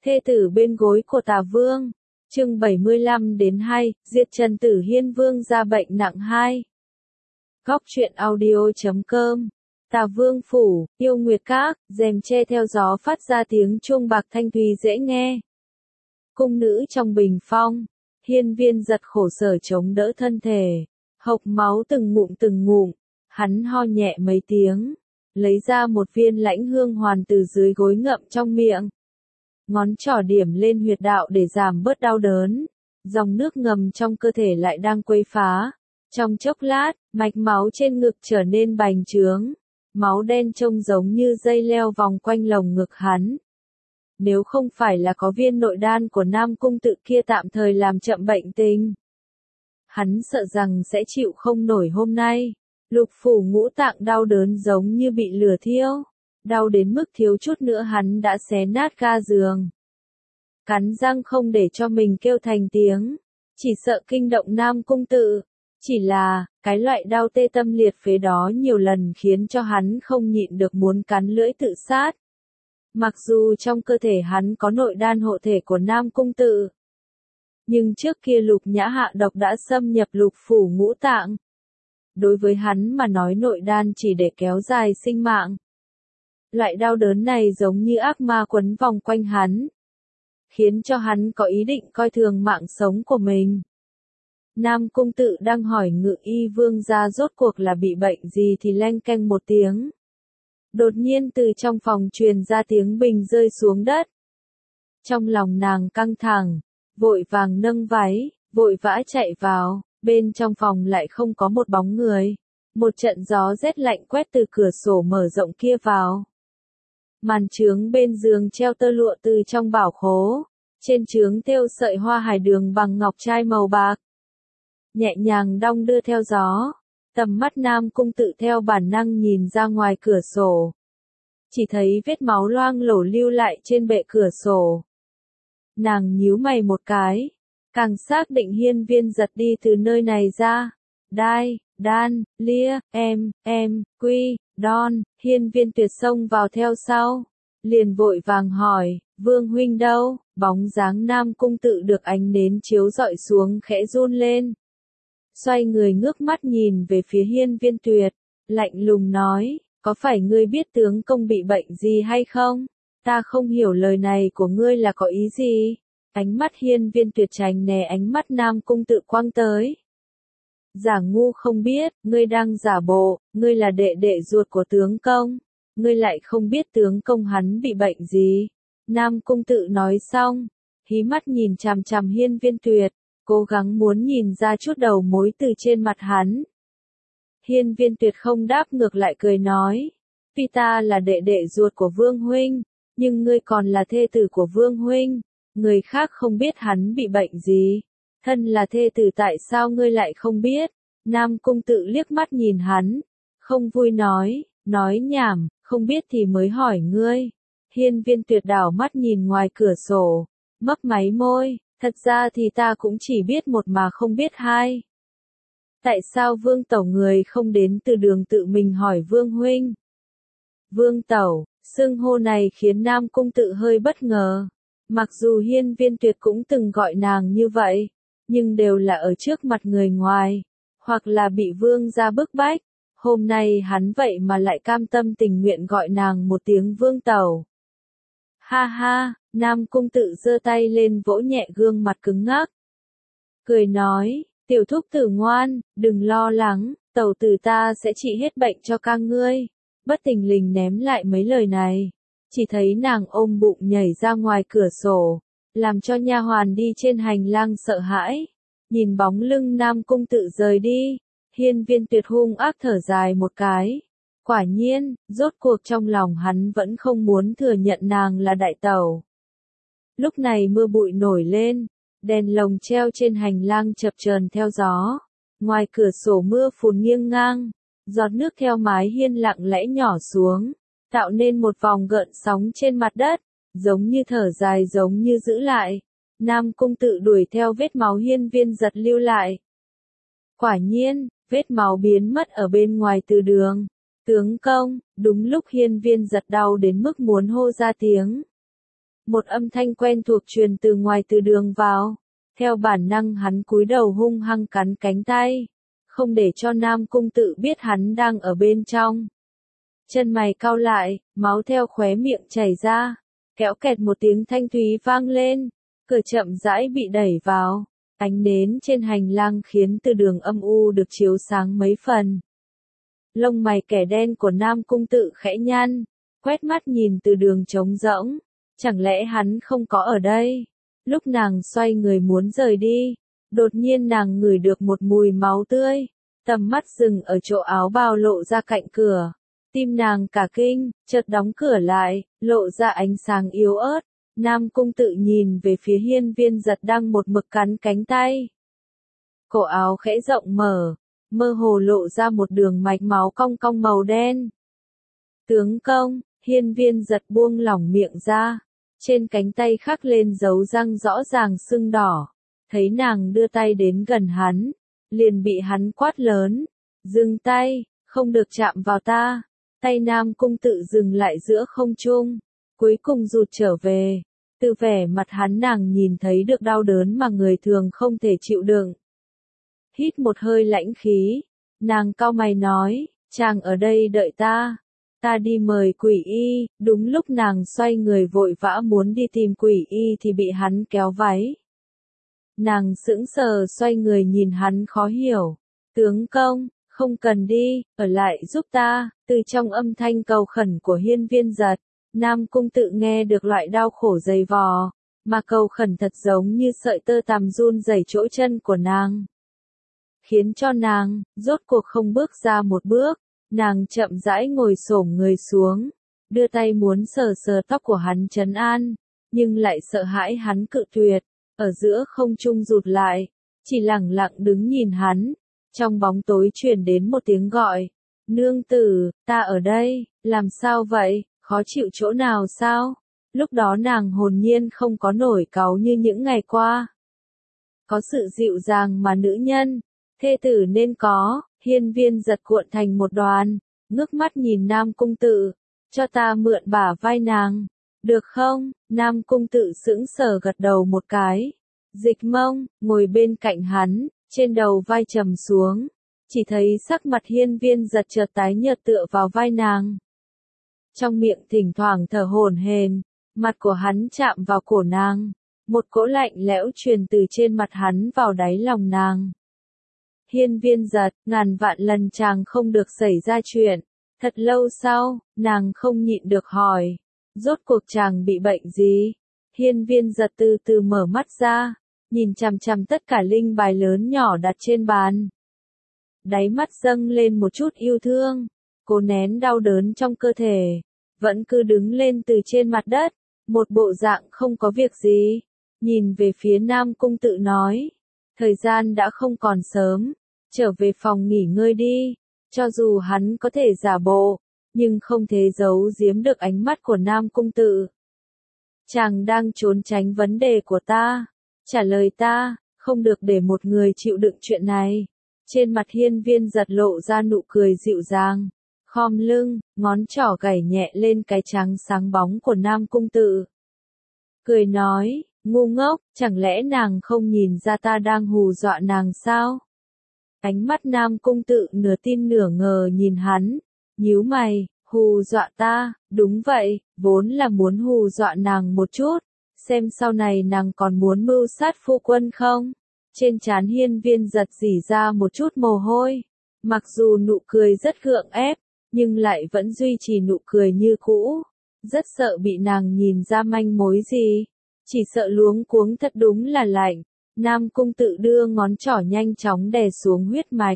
Thê tử bên gối của Tả Vương. Chương 75-2, Diệt Trần Tử Hiên Vương ra bệnh nặng 2. Góc truyện audio.com. Tả Vương phủ, Yêu Nguyệt Các, rèm che theo gió phát ra tiếng chuông bạc thanh thúy dễ nghe. Cung nữ trong bình phong, Hiên Viên giật khổ sở chống đỡ thân thể, hộc máu từng ngụm, hắn ho nhẹ mấy tiếng, lấy ra một viên lãnh hương hoàn từ dưới gối ngậm trong miệng. Ngón trỏ điểm lên huyệt đạo để giảm bớt đau đớn, dòng nước ngầm trong cơ thể lại đang quấy phá. Trong chốc lát, mạch máu trên ngực trở nên bành trướng, máu đen trông giống như dây leo vòng quanh lồng ngực hắn. Nếu không phải là có viên nội đan của Nam Cung Tự kia tạm thời làm chậm bệnh tình, hắn sợ rằng sẽ chịu không nổi hôm nay. Lục phủ ngũ tạng đau đớn giống như bị lửa thiêu, đau đến mức thiếu chút nữa hắn đã xé nát ga giường. Cắn răng không để cho mình kêu thành tiếng, chỉ sợ kinh động Nam Cung Tự. Chỉ là, cái loại đau tê tâm liệt phế đó nhiều lần khiến cho hắn không nhịn được muốn cắn lưỡi tự sát. Mặc dù trong cơ thể hắn có nội đan hộ thể của Nam Cung Tự, nhưng trước kia Lục Nhã hạ độc đã xâm nhập lục phủ ngũ tạng. Đối với hắn mà nói nội đan chỉ để kéo dài sinh mạng. Loại đau đớn này giống như ác ma quấn vòng quanh hắn, khiến cho hắn có ý định coi thường mạng sống của mình. Nam Cung Tự đang hỏi Ngự Y Vương gia rốt cuộc là bị bệnh gì thì leng keng một tiếng. Đột nhiên từ trong phòng truyền ra tiếng bình rơi xuống đất. Trong lòng nàng căng thẳng, vội vàng nâng váy, vội vã chạy vào, bên trong phòng lại không có một bóng người. Một trận gió rét lạnh quét từ cửa sổ mở rộng kia vào. Màn trướng bên giường treo tơ lụa từ trong bảo khố, trên trướng thêu sợi hoa hải đường bằng ngọc trai màu bạc. Nhẹ nhàng đong đưa theo gió, tầm mắt Nam Cung Tự theo bản năng nhìn ra ngoài cửa sổ. Chỉ thấy vết máu loang lổ lưu lại trên bệ cửa sổ. Nàng nhíu mày một cái, càng xác định Hiên Viên giật đi từ nơi này ra. Đai, đan, lia, quy, đon, Hiên Viên Tuyệt xông vào theo sau. Liền vội vàng hỏi, Vương huynh đâu? Bóng dáng Nam Cung Tự được ánh nến chiếu rọi xuống khẽ run lên. Xoay người ngước mắt nhìn về phía Hiên Viên Tuyệt, lạnh lùng nói, có phải ngươi biết tướng công bị bệnh gì hay không? Ta không hiểu lời này của ngươi là có ý gì? Ánh mắt Hiên Viên Tuyệt tránh né ánh mắt Nam Cung Tự quăng tới. Giả ngu không biết, ngươi đang giả bộ, ngươi là đệ đệ ruột của tướng công. Ngươi lại không biết tướng công hắn bị bệnh gì. Nam Cung Tự nói xong, hí mắt nhìn chằm chằm Hiên Viên Tuyệt, cố gắng muốn nhìn ra chút đầu mối từ trên mặt hắn. Hiên Viên Tuyệt không đáp ngược lại cười nói, tuy ta là đệ đệ ruột của Vương huynh, nhưng ngươi còn là thê tử của Vương huynh, người khác không biết hắn bị bệnh gì. Thân là thê tử tại sao ngươi lại không biết? Nam Cung Tự liếc mắt nhìn hắn, không vui nói nhảm, không biết thì mới hỏi ngươi. Hiên Viên Tuyệt đảo mắt nhìn ngoài cửa sổ, mấp máy môi, thật ra thì ta cũng chỉ biết một mà không biết hai. Tại sao Vương tẩu người không đến từ đường tự mình hỏi Vương huynh? Vương tẩu, xưng hô này khiến Nam Cung Tự hơi bất ngờ. Mặc dù Hiên Viên Tuyệt cũng từng gọi nàng như vậy, nhưng đều là ở trước mặt người ngoài, hoặc là bị Vương gia bức bách. Hôm nay hắn vậy mà lại cam tâm tình nguyện gọi nàng một tiếng Vương tẩu. Ha ha, Nam Cung Tự giơ tay lên vỗ nhẹ gương mặt cứng ngắc. Cười nói, tiểu thúc tử ngoan, đừng lo lắng, tẩu tử ta sẽ trị hết bệnh cho các ngươi. Bất thình lình ném lại mấy lời này, chỉ thấy nàng ôm bụng nhảy ra ngoài cửa sổ, làm cho nha hoàn đi trên hành lang sợ hãi. Nhìn bóng lưng Nam Cung Tự rời đi, Hiên Viên Tuyệt hung ác thở dài một cái. Quả nhiên, rốt cuộc trong lòng hắn vẫn không muốn thừa nhận nàng là đại tẩu. Lúc này mưa bụi nổi lên, đèn lồng treo trên hành lang chập chờn theo gió. Ngoài cửa sổ mưa phùn nghiêng ngang, giọt nước theo mái hiên lặng lẽ nhỏ xuống, tạo nên một vòng gợn sóng trên mặt đất, giống như thở dài giống như giữ lại. Nam Cung Tự đuổi theo vết máu Hiên Viên giật lưu lại. Quả nhiên, vết máu biến mất ở bên ngoài từ đường. Tướng công, đúng lúc Hiên Viên giật đau đến mức muốn hô ra tiếng. Một âm thanh quen thuộc truyền từ ngoài từ đường vào. Theo bản năng hắn cúi đầu hung hăng cắn cánh tay. Không để cho Nam Cung Tự biết hắn đang ở bên trong. Chân mày cau lại, máu theo khóe miệng chảy ra. Kéo kẹt một tiếng thanh thúy vang lên. Cửa chậm rãi bị đẩy vào. Ánh nến trên hành lang khiến từ đường âm u được chiếu sáng mấy phần. Lông mày kẻ đen của Nam Cung Tự khẽ nhăn. Quét mắt nhìn từ đường trống rỗng. Chẳng lẽ hắn không có ở đây? Lúc nàng xoay người muốn rời đi. Đột nhiên nàng ngửi được một mùi máu tươi. Tầm mắt dừng ở chỗ áo bào lộ ra cạnh cửa. Tim nàng cả kinh, chợt đóng cửa lại, lộ ra ánh sáng yếu ớt. Nam Cung Tự nhìn về phía Hiên Viên Giật đang một mực cắn cánh tay. Cổ áo khẽ rộng mở, mơ hồ lộ ra một đường mạch máu cong cong màu đen. Tướng công, Hiên Viên Giật buông lỏng miệng ra. Trên cánh tay khắc lên dấu răng rõ ràng sưng đỏ. Thấy nàng đưa tay đến gần hắn, liền bị hắn quát lớn. Dừng tay, không được chạm vào ta. Tay Nam Cung Tự dừng lại giữa không trung, cuối cùng rụt trở về. Từ vẻ mặt hắn nàng nhìn thấy được đau đớn mà người thường không thể chịu đựng. Hít một hơi lãnh khí, nàng cau mày nói, chàng ở đây đợi ta. Ta đi mời Quỷ Y. Đúng lúc nàng xoay người vội vã muốn đi tìm Quỷ Y thì bị hắn kéo váy. Nàng sững sờ xoay người nhìn hắn khó hiểu. Tướng công, không cần đi, ở lại giúp ta. Từ trong âm thanh cầu khẩn của Hiên Viên Giật, Nam Cung Tự nghe được loại đau khổ dày vò, mà cầu khẩn thật giống như sợi tơ tằm run rẩy chỗ chân của nàng. Khiến cho nàng, rốt cuộc không bước ra một bước, nàng chậm rãi ngồi xổm người xuống, đưa tay muốn sờ sờ tóc của hắn trấn an, nhưng lại sợ hãi hắn cự tuyệt, ở giữa không trung rụt lại, chỉ lẳng lặng đứng nhìn hắn. Trong bóng tối truyền đến một tiếng gọi, nương tử, ta ở đây, làm sao vậy, khó chịu chỗ nào sao? Lúc đó nàng hồn nhiên không có nổi cáu như những ngày qua. Có sự dịu dàng mà nữ nhân, thê tử nên có. Hiên Viên Giật cuộn thành một đoàn, ngước mắt nhìn Nam Cung Tự, cho ta mượn bả vai nàng, được không? Nam Cung Tự sững sờ gật đầu một cái, dịch mông, ngồi bên cạnh hắn, trên đầu vai trầm xuống, chỉ thấy sắc mặt Hiên Viên Giật chợt tái nhợt tựa vào vai nàng. Trong miệng thỉnh thoảng thở hổn hển, mặt của hắn chạm vào cổ nàng, một cỗ lạnh lẽo truyền từ trên mặt hắn vào đáy lòng nàng. Hiên Viên Giật, ngàn vạn lần chàng không được xảy ra chuyện. Thật lâu sau, nàng không nhịn được hỏi, rốt cuộc chàng bị bệnh gì? Hiên Viên Giật từ từ mở mắt ra, nhìn chằm chằm tất cả linh bài lớn nhỏ đặt trên bàn. Đáy mắt dâng lên một chút yêu thương, cố nén đau đớn trong cơ thể, vẫn cứ đứng lên từ trên mặt đất, một bộ dạng không có việc gì, nhìn về phía Nam Cung Tự nói, thời gian đã không còn sớm, trở về phòng nghỉ ngơi đi. Cho dù hắn có thể giả bộ, nhưng không thể giấu giếm được ánh mắt của Nam Cung Tự. Chàng đang trốn tránh vấn đề của ta, trả lời ta, không được để một người chịu đựng chuyện này. Trên mặt Hiên Viên Giật lộ ra nụ cười dịu dàng, khom lưng, ngón trỏ gảy nhẹ lên cái trắng sáng bóng của Nam Cung Tự. Cười nói, ngu ngốc, chẳng lẽ nàng không nhìn ra ta đang hù dọa nàng sao? Ánh mắt Nam Cung Tự nửa tin nửa ngờ nhìn hắn, nhíu mày, hù dọa ta, đúng vậy, vốn là muốn hù dọa nàng một chút, xem sau này nàng còn muốn mưu sát phu quân không? Trên trán Hiên Viên Giật rỉ ra một chút mồ hôi, mặc dù nụ cười rất gượng ép, nhưng lại vẫn duy trì nụ cười như cũ, rất sợ bị nàng nhìn ra manh mối gì, chỉ sợ luống cuống thật đúng là lạnh. Nam Cung Tự đưa ngón trỏ nhanh chóng đè xuống huyết mạch.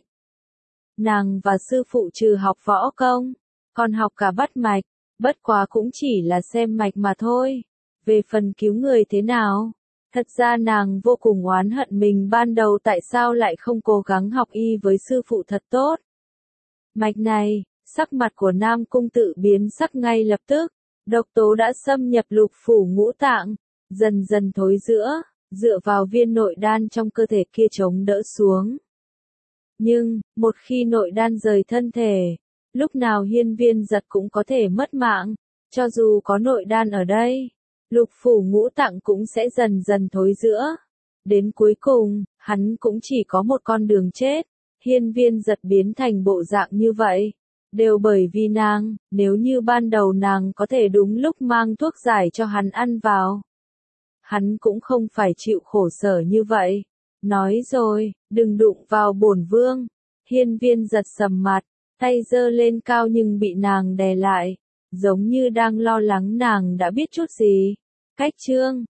Nàng và sư phụ trừ học võ công, còn học cả bắt mạch, bất quá cũng chỉ là xem mạch mà thôi. Về phần cứu người thế nào, thật ra nàng vô cùng oán hận mình ban đầu tại sao lại không cố gắng học y với sư phụ thật tốt. Mạch này, sắc mặt của Nam Cung Tự biến sắc ngay lập tức, độc tố đã xâm nhập lục phủ ngũ tạng, dần dần thối rữa. Dựa vào viên nội đan trong cơ thể kia chống đỡ xuống. Nhưng, một khi nội đan rời thân thể, lúc nào Hiên Viên Giật cũng có thể mất mạng, cho dù có nội đan ở đây, lục phủ ngũ tạng cũng sẽ dần dần thối rữa. Đến cuối cùng, hắn cũng chỉ có một con đường chết. Hiên Viên Giật biến thành bộ dạng như vậy, đều bởi vì nàng, nếu như ban đầu nàng có thể đúng lúc mang thuốc giải cho hắn ăn vào, hắn cũng không phải chịu khổ sở như vậy. Nói rồi, đừng đụng vào bổn vương. Hiên Viên Giật sầm mặt, tay giơ lên cao nhưng bị nàng đè lại, giống như đang lo lắng nàng đã biết chút gì. Cách chương